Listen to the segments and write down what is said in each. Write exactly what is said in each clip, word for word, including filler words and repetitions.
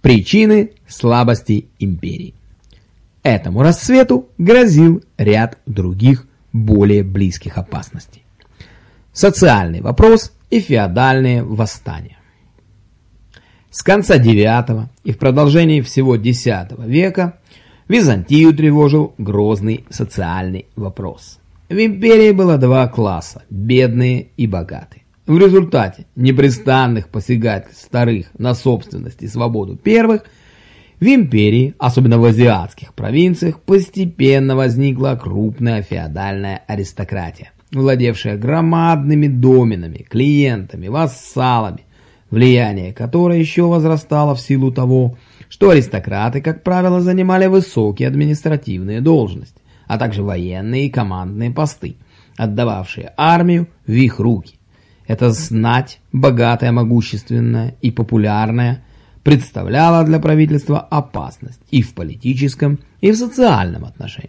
Причины слабости империи. Этому расцвету грозил ряд других, более близких опасностей. Социальный вопрос и феодальные восстания. С конца девятого и в продолжении всего десятого века Византию тревожил грозный социальный вопрос. В империи было два класса – бедные и богатые. В результате непрестанных посягательств вторых на собственность и свободу первых, в империи, особенно в азиатских провинциях, постепенно возникла крупная феодальная аристократия, владевшая громадными доменами, клиентами, вассалами, влияние которой еще возрастало в силу того, что аристократы, как правило, занимали высокие административные должности, а также военные и командные посты, отдававшие армию в их руки. Эта знать, богатая, могущественная и популярная, представляла для правительства опасность и в политическом, и в социальном отношении.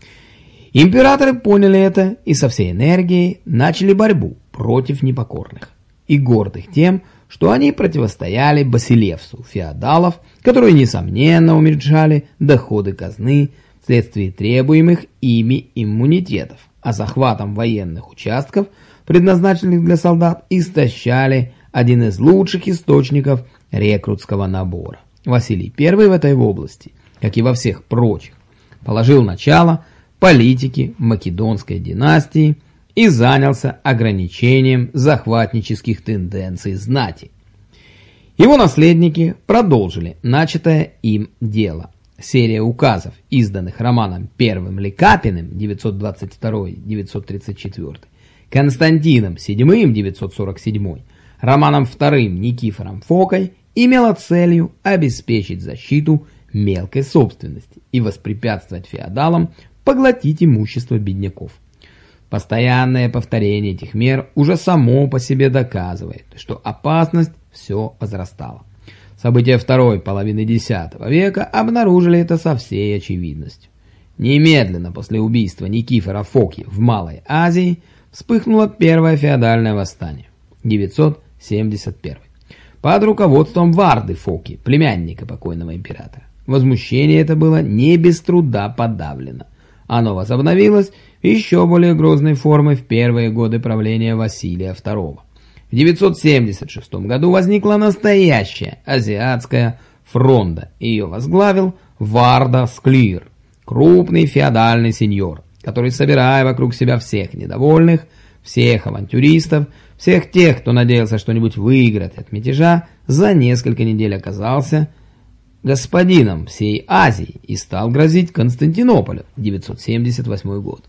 Императоры поняли это и со всей энергией начали борьбу против непокорных и гордых тем, что они противостояли басилевсу феодалов, которые, несомненно, уменьшали доходы казны вследствие требуемых ими иммунитетов, а захватом военных участков, предназначенных для солдат, истощали один из лучших источников рекрутского набора. Василий Первый в этой области, как и во всех прочих, положил начало политике Македонской династии и занялся ограничением захватнических тенденций знати. Его наследники продолжили начатое им дело. Серия указов, изданных Романом Первым Лекапиным девятьсот двадцать второй — девятьсот тридцать четвёртый, Константином Седьмым девятьсот сорок седьмой, Романом Вторым Никифором Фокой, имела целью обеспечить защиту мелкой собственности и воспрепятствовать феодалам поглотить имущество бедняков. Постоянное повторение этих мер уже само по себе доказывает, что опасность все возрастала. События второй половины десятого века обнаружили это со всей очевидностью. Немедленно после убийства Никифора Фоки в Малой Азии вспыхнуло первое феодальное восстание, девятьсот семьдесят первый, под руководством Варды Фоки, племянника покойного императора. Возмущение это было не без труда подавлено. Оно возобновилось еще более грозной формой в первые годы правления Василия Второго. В девятьсот семьдесят шестом году возникла настоящая азиатская фронта. Ее возглавил Варда Склир, крупный феодальный сеньор, который, собирая вокруг себя всех недовольных, всех авантюристов, всех тех, кто надеялся что-нибудь выиграть от мятежа, за несколько недель оказался господином всей Азии и стал грозить Константинополю, девятьсот семьдесят восьмой год.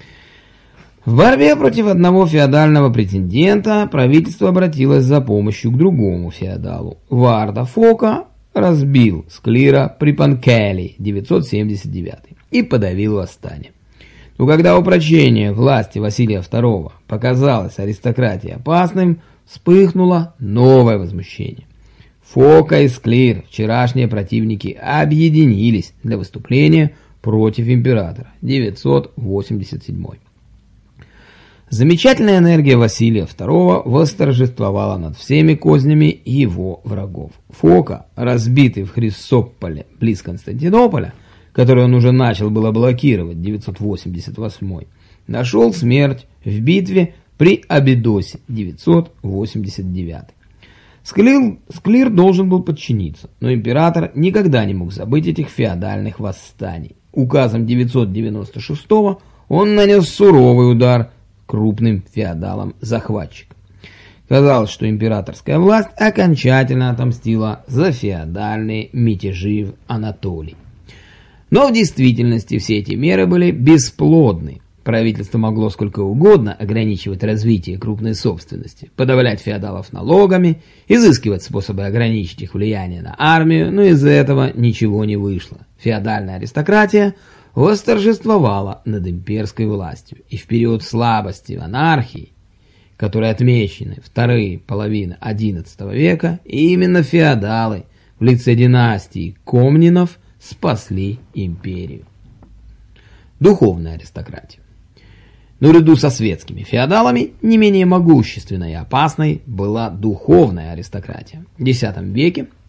В борьбе против одного феодального претендента правительство обратилось за помощью к другому феодалу. Варда Фока разбил Склира при Панкеле, девятьсот семьдесят девятый, и подавил восстание. Но когда упрочение власти Василия Второго показалось аристократии опасным, вспыхнуло новое возмущение. Фока и Склир, вчерашние противники, объединились для выступления против императора, девятьсот восемьдесят седьмой. Замечательная энергия Василия Второго восторжествовала над всеми кознями его врагов. Фока, разбитый в Хрисопполе близ Константинополя, который он уже начал было блокировать, девятьсот восемьдесят восьмой, нашел смерть в битве при Абидосе, девятьсот восемьдесят девятый. Склир, Склир должен был подчиниться, но император никогда не мог забыть этих феодальных восстаний. Указом девятьсот девяносто шестого он нанес суровый удар крупным феодалам-захватчикам. Казалось, что императорская власть окончательно отомстила за феодальные мятежи в Анатолии. Но в действительности все эти меры были бесплодны. Правительство могло сколько угодно ограничивать развитие крупной собственности, подавлять феодалов налогами, изыскивать способы ограничить их влияние на армию, но из этого ничего не вышло. Феодальная аристократия восторжествовала над имперской властью, и в период слабости монархии, которые отмечены второй половины одиннадцатого века, именно феодалы в лице династии Комнинов спасли империю. Духовная аристократия. Наряду со светскими феодалами не менее могущественной и опасной была духовная аристократия. В X веке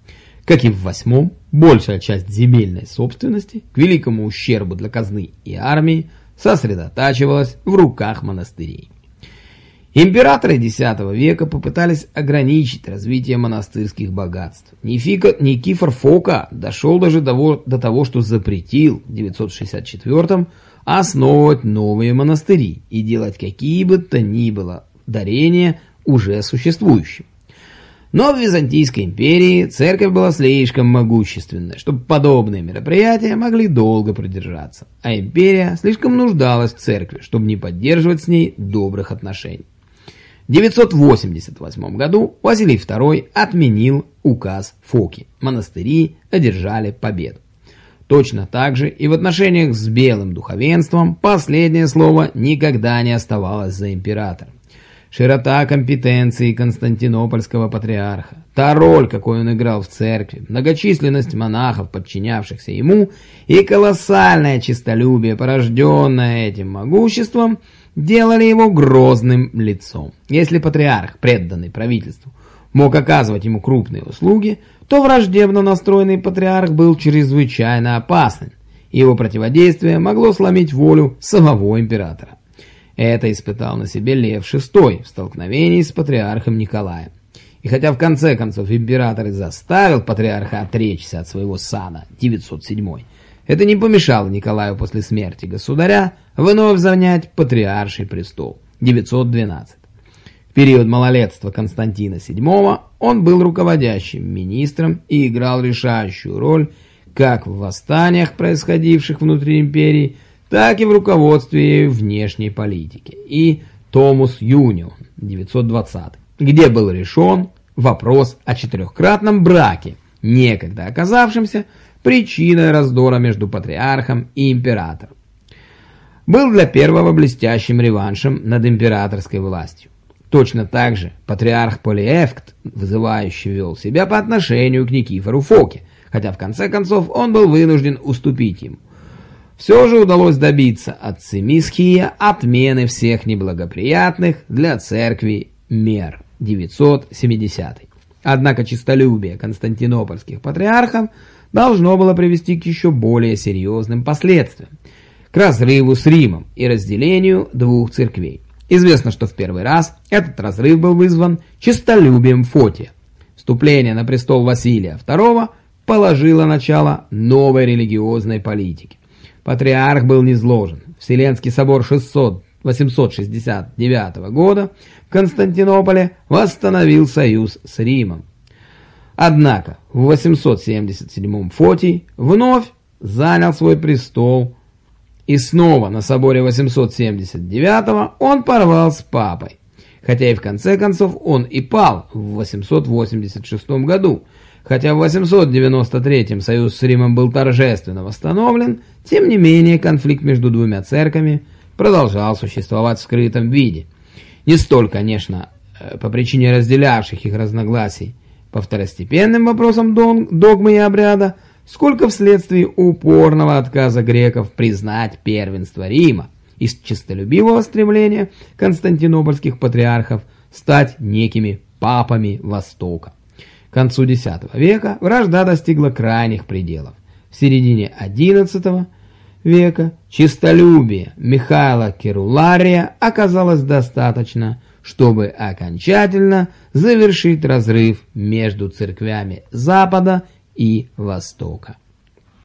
Как и в восьмом, большая часть земельной собственности, к великому ущербу для казны и армии, сосредотачивалась в руках монастырей. Императоры десятого века попытались ограничить развитие монастырских богатств. Нифика, Никифор Фока дошел даже до, до того, что запретил в девятьсот шестьдесят четвёртом основывать новые монастыри и делать какие бы то ни было дарения уже существующим. Но в Византийской империи церковь была слишком могущественной, чтобы подобные мероприятия могли долго продержаться, а империя слишком нуждалась в церкви, чтобы не поддерживать с ней добрых отношений. В девятьсот восемьдесят восьмом году Василий второй отменил указ Фоки. Монастыри одержали победу. Точно так же и в отношениях с белым духовенством последнее слово никогда не оставалось за императором. Широта компетенции Константинопольского патриарха, та роль, какую он играл в церкви, многочисленность монахов, подчинявшихся ему, и колоссальное честолюбие, порожденное этим могуществом, делали его грозным лицом. Если патриарх, преданный правительству, мог оказывать ему крупные услуги, то враждебно настроенный патриарх был чрезвычайно опасен. Его противодействие могло сломить волю самого императора. Это испытал на себе Лев шестой в столкновении с патриархом Николаем. И хотя в конце концов император и заставил патриарха отречься от своего сана, девятьсот седьмой, это не помешало Николаю после смерти государя вновь занять патриарший престол, девятьсот двенадцатый. В период малолетства Константина седьмого он был руководящим министром и играл решающую роль как в восстаниях, происходивших внутри империи, так и в руководстве внешней политики, и Томус Юнион, девятьсот двадцатый, где был решен вопрос о четырехкратном браке, некогда оказавшемся причиной раздора между патриархом и императором. Был для первого блестящим реваншем над императорской властью. Точно так же патриарх Полиэфкт вызывающе вел себя по отношению к Никифору Фоке, хотя в конце концов он был вынужден уступить ему. Все же удалось добиться от Цимисхия отмены всех неблагоприятных для церкви мер, девятьсот семидесятый. Однако честолюбие константинопольских патриархов должно было привести к еще более серьезным последствиям, к разрыву с Римом и разделению двух церквей. Известно, что в первый раз этот разрыв был вызван честолюбием Фотия. Вступление на престол Василия второго положило начало новой религиозной политике. Патриарх был низложен. Вселенский собор восемьсот шестьдесят девятого года в Константинополе восстановил союз с Римом. Однако в восемьсот семьдесят седьмом Фотий вновь занял свой престол, и снова на соборе восемьсот семьдесят девятого он порвал с папой. Хотя и в конце концов он и пал в восемьсот восемьдесят шестом году. Хотя в восемьсот девяносто третьем союз с Римом был торжественно восстановлен, тем не менее конфликт между двумя церквями продолжал существовать в скрытом виде. Не столь, конечно, по причине разделявших их разногласий по второстепенным вопросам догмы и обряда, сколько вследствие упорного отказа греков признать первенство Рима и честолюбивого стремления константинопольских патриархов стать некими папами Востока. К концу десятого века вражда достигла крайних пределов. В середине одиннадцатого века честолюбие Михаила Керулария оказалось достаточно, чтобы окончательно завершить разрыв между церквями Запада и Востока.